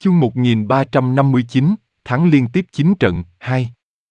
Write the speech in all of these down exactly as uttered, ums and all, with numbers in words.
Chương một nghìn ba trăm năm mươi chín, thắng liên tiếp chín trận, hai.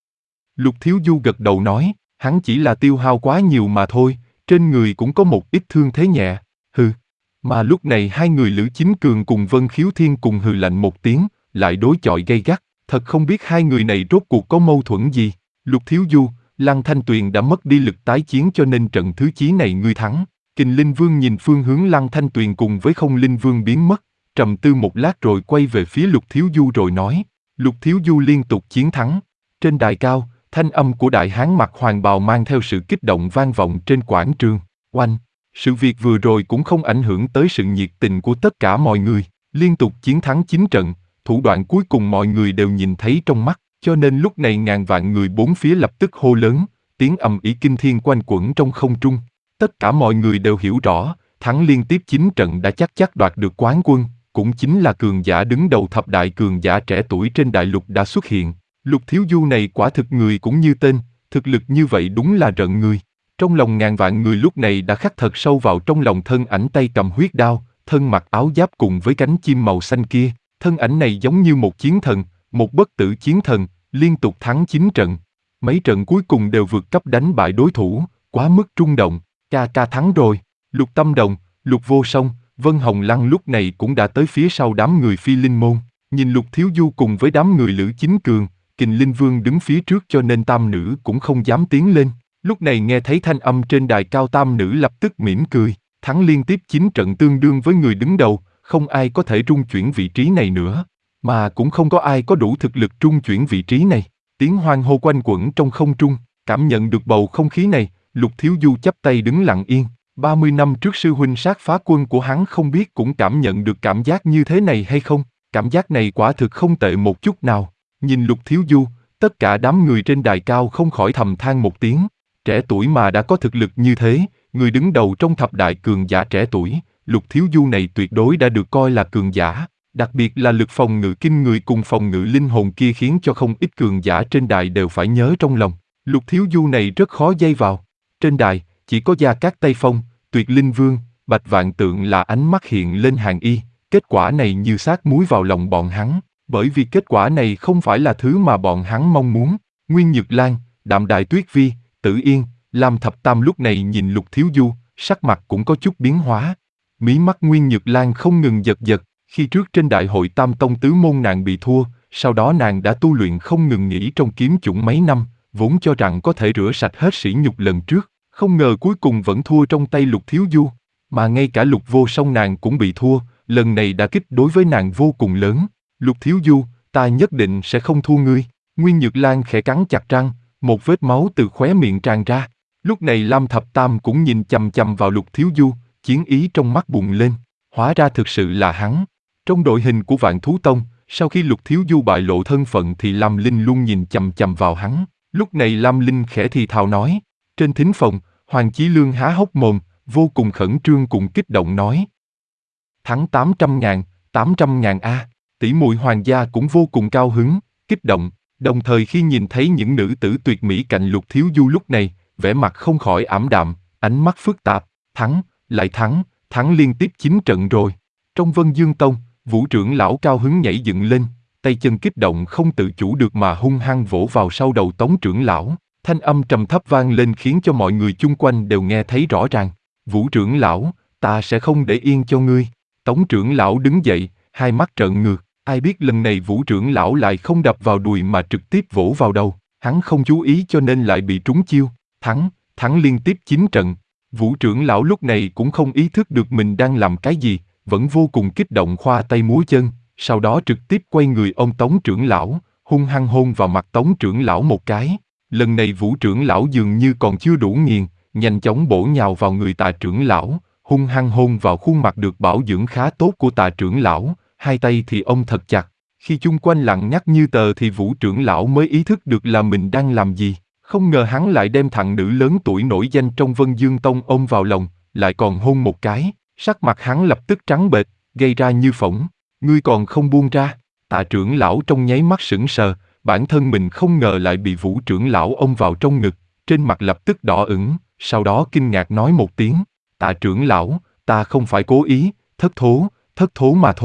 Lục Thiếu Du gật đầu nói, hắn chỉ là tiêu hao quá nhiều mà thôi, trên người cũng có một ít thương thế nhẹ, hừ. Mà lúc này hai người Lữ Chính Cường cùng Vân Khiếu Thiên cùng hừ lạnh một tiếng, lại đối chọi gay gắt, thật không biết hai người này rốt cuộc có mâu thuẫn gì. Lục Thiếu Du, Lăng Thanh Tuyền đã mất đi lực tái chiến cho nên trận thứ chí này ngươi thắng. Kình Linh Vương nhìn phương hướng Lăng Thanh Tuyền cùng với Không Linh Vương biến mất, trầm tư một lát rồi quay về phía Lục Thiếu Du rồi nói, Lục Thiếu Du liên tục chiến thắng. Trên đài cao, thanh âm của đại hán mặc hoàng bào mang theo sự kích động vang vọng trên quảng trường. Oanh! Sự việc vừa rồi cũng không ảnh hưởng tới sự nhiệt tình của tất cả mọi người. Liên tục chiến thắng chín trận, thủ đoạn cuối cùng mọi người đều nhìn thấy trong mắt, cho nên lúc này ngàn vạn người bốn phía lập tức hô lớn, tiếng ầm ĩ kinh thiên quanh quẩn trong không trung. Tất cả mọi người đều hiểu rõ, thắng liên tiếp chín trận đã chắc chắc đoạt được quán quân, cũng chính là cường giả đứng đầu thập đại cường giả trẻ tuổi trên đại lục đã xuất hiện. Lục Thiếu Du này quả thực người cũng như tên, thực lực như vậy đúng là rợn người. Trong lòng ngàn vạn người lúc này đã khắc thật sâu vào trong lòng thân ảnh tay cầm huyết đao, thân mặc áo giáp cùng với cánh chim màu xanh kia. Thân ảnh này giống như một chiến thần, một bất tử chiến thần, liên tục thắng chín trận. Mấy trận cuối cùng đều vượt cấp đánh bại đối thủ, quá mức rung động. Ca ca thắng rồi. Lục Tâm Đồng, Lục Vô Song, Vân Hồng Lăng lúc này cũng đã tới phía sau đám người Phi Linh Môn. Nhìn Lục Thiếu Du cùng với đám người Lữ Chính Cường, Kình Linh Vương đứng phía trước cho nên tam nữ cũng không dám tiến lên. Lúc này nghe thấy thanh âm trên đài cao tam nữ lập tức mỉm cười. Thắng liên tiếp chín trận tương đương với người đứng đầu, không ai có thể trung chuyển vị trí này nữa. Mà cũng không có ai có đủ thực lực trung chuyển vị trí này. Tiếng hoan hô quanh quẩn trong không trung, cảm nhận được bầu không khí này, Lục Thiếu Du chắp tay đứng lặng yên. ba mươi năm trước sư huynh sát phá quân của hắn không biết cũng cảm nhận được cảm giác như thế này hay không. Cảm giác này quả thực không tệ một chút nào. Nhìn Lục Thiếu Du, tất cả đám người trên đài cao không khỏi thầm than một tiếng. Trẻ tuổi mà đã có thực lực như thế, người đứng đầu trong thập đại cường giả trẻ tuổi, Lục Thiếu Du này tuyệt đối đã được coi là cường giả. Đặc biệt là lực phòng ngự kinh người cùng phòng ngự linh hồn kia khiến cho không ít cường giả trên đài đều phải nhớ trong lòng. Lục Thiếu Du này rất khó dây vào. Trên đài, chỉ có Gia Cát Tây Phong, Tuyệt Linh Vương, Bạch Vạn Tượng là ánh mắt hiện lên hàng y. Kết quả này như sát muối vào lòng bọn hắn, bởi vì kết quả này không phải là thứ mà bọn hắn mong muốn. Nguyên Nhược Lan, Đạm Đài Tuyết Vi, Tử Yên, Lam Thập Tam lúc này nhìn Lục Thiếu Du, sắc mặt cũng có chút biến hóa. Mí mắt Nguyên Nhược Lan không ngừng giật giật, khi trước trên đại hội Tam Tông Tứ Môn nàng bị thua, sau đó nàng đã tu luyện không ngừng nghỉ trong kiếm chủng mấy năm, vốn cho rằng có thể rửa sạch hết sỉ nhục lần trước, không ngờ cuối cùng vẫn thua trong tay Lục Thiếu Du. Mà ngay cả Lục Vô Song nàng cũng bị thua, lần này đả kích đối với nàng vô cùng lớn. Lục Thiếu Du, ta nhất định sẽ không thua ngươi. Nguyên Nhược Lan khẽ cắn chặt răng, một vết máu từ khóe miệng tràn ra. Lúc này Lam Thập Tam cũng nhìn chằm chằm vào Lục Thiếu Du, chiến ý trong mắt bùng lên. Hóa ra thực sự là hắn. Trong đội hình của Vạn Thú Tông, sau khi Lục Thiếu Du bại lộ thân phận thì Lam Linh luôn nhìn chằm chằm vào hắn. Lúc này Lam Linh khẽ thì thào nói. Trên thính phòng, Hoàng Chí Lương há hốc mồm, vô cùng khẩn trương cùng kích động nói. Thắng tám trăm ngàn, tám trăm ngàn a. Tỷ muội Hoàng gia cũng vô cùng cao hứng, kích động. Đồng thời khi nhìn thấy những nữ tử tuyệt mỹ cạnh Lục Thiếu Du lúc này, vẻ mặt không khỏi ảm đạm, ánh mắt phức tạp. Thắng, lại thắng, thắng liên tiếp chín trận rồi. Trong Vân Dương Tông, Vũ trưởng lão cao hứng nhảy dựng lên, tay chân kích động không tự chủ được mà hung hăng vỗ vào sau đầu Tống trưởng lão. Thanh âm trầm thấp vang lên khiến cho mọi người chung quanh đều nghe thấy rõ ràng. Vũ trưởng lão, ta sẽ không để yên cho ngươi. Tống trưởng lão đứng dậy, hai mắt trợn ngược. Ai biết lần này Vũ trưởng lão lại không đập vào đùi mà trực tiếp vỗ vào đầu. Hắn không chú ý cho nên lại bị trúng chiêu. Thắng, thắng liên tiếp chín trận. Vũ trưởng lão lúc này cũng không ý thức được mình đang làm cái gì, vẫn vô cùng kích động khoa tay múa chân. Sau đó trực tiếp quay người ôm Tống trưởng lão, hung hăng hôn vào mặt Tống trưởng lão một cái. Lần này Vũ trưởng lão dường như còn chưa đủ nghiền, nhanh chóng bổ nhào vào người Tạ trưởng lão, hung hăng hôn vào khuôn mặt được bảo dưỡng khá tốt của Tạ trưởng lão, hai tay thì ôm thật chặt. Khi chung quanh lặng ngắt như tờ thì Vũ trưởng lão mới ý thức được là mình đang làm gì. Không ngờ hắn lại đem thằng nữ lớn tuổi nổi danh trong Vân Dương Tông ôm vào lòng, lại còn hôn một cái. Sắc mặt hắn lập tức trắng bệch, gây ra như phỏng. Ngươi còn không buông ra. Tạ trưởng lão trong nháy mắt sững sờ, bản thân mình không ngờ lại bị Vũ trưởng lão ôm vào trong ngực, trên mặt lập tức đỏ ửng, sau đó kinh ngạc nói một tiếng. Tạ trưởng lão, ta không phải cố ý, thất thố, thất thố mà thôi.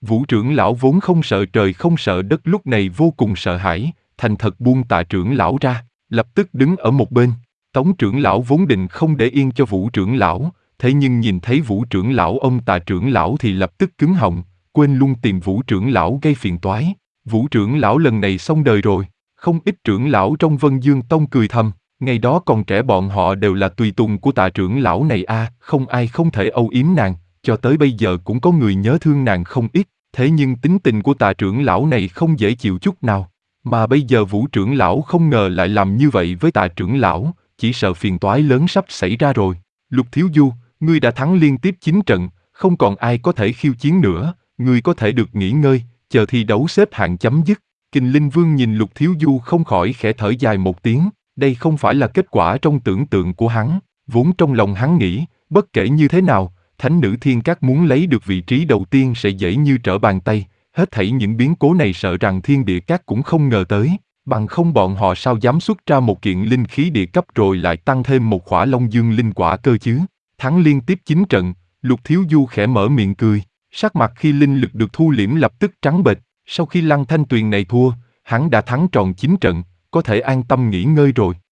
Vũ trưởng lão vốn không sợ trời không sợ đất lúc này vô cùng sợ hãi, thành thật buông Tạ trưởng lão ra, lập tức đứng ở một bên. Tống trưởng lão vốn định không để yên cho Vũ trưởng lão, thế nhưng nhìn thấy Vũ trưởng lão ông Tạ trưởng lão thì lập tức cứng họng, quên luôn tìm Vũ trưởng lão gây phiền toái. Vũ trưởng lão lần này xong đời rồi. Không ít trưởng lão trong Vân Dương Tông cười thầm, ngày đó còn trẻ bọn họ đều là tùy tùng của Tạ trưởng lão này a, à, không ai không thể âu yếm nàng, cho tới bây giờ cũng có người nhớ thương nàng không ít, thế nhưng tính tình của Tạ trưởng lão này không dễ chịu chút nào, mà bây giờ Vũ trưởng lão không ngờ lại làm như vậy với Tạ trưởng lão, chỉ sợ phiền toái lớn sắp xảy ra rồi. Lục Thiếu Du, ngươi đã thắng liên tiếp chín trận, không còn ai có thể khiêu chiến nữa, ngươi có thể được nghỉ ngơi, chờ thi đấu xếp hạng chấm dứt. Kình Linh Vương nhìn Lục Thiếu Du không khỏi khẽ thở dài một tiếng, đây không phải là kết quả trong tưởng tượng của hắn, vốn trong lòng hắn nghĩ, bất kể như thế nào, Thánh nữ Thiên Các muốn lấy được vị trí đầu tiên sẽ dễ như trở bàn tay, hết thảy những biến cố này sợ rằng Thiên Địa Các cũng không ngờ tới, bằng không bọn họ sao dám xuất ra một kiện linh khí địa cấp rồi lại tăng thêm một khỏa Long Dương linh quả cơ chứ. Thắng liên tiếp chín trận, Lục Thiếu Du khẽ mở miệng cười, sắc mặt khi linh lực được thu liễm lập tức trắng bệch. Sau khi Lăng Thanh Tuyền này thua, hắn đã thắng tròn chín trận, có thể an tâm nghỉ ngơi rồi.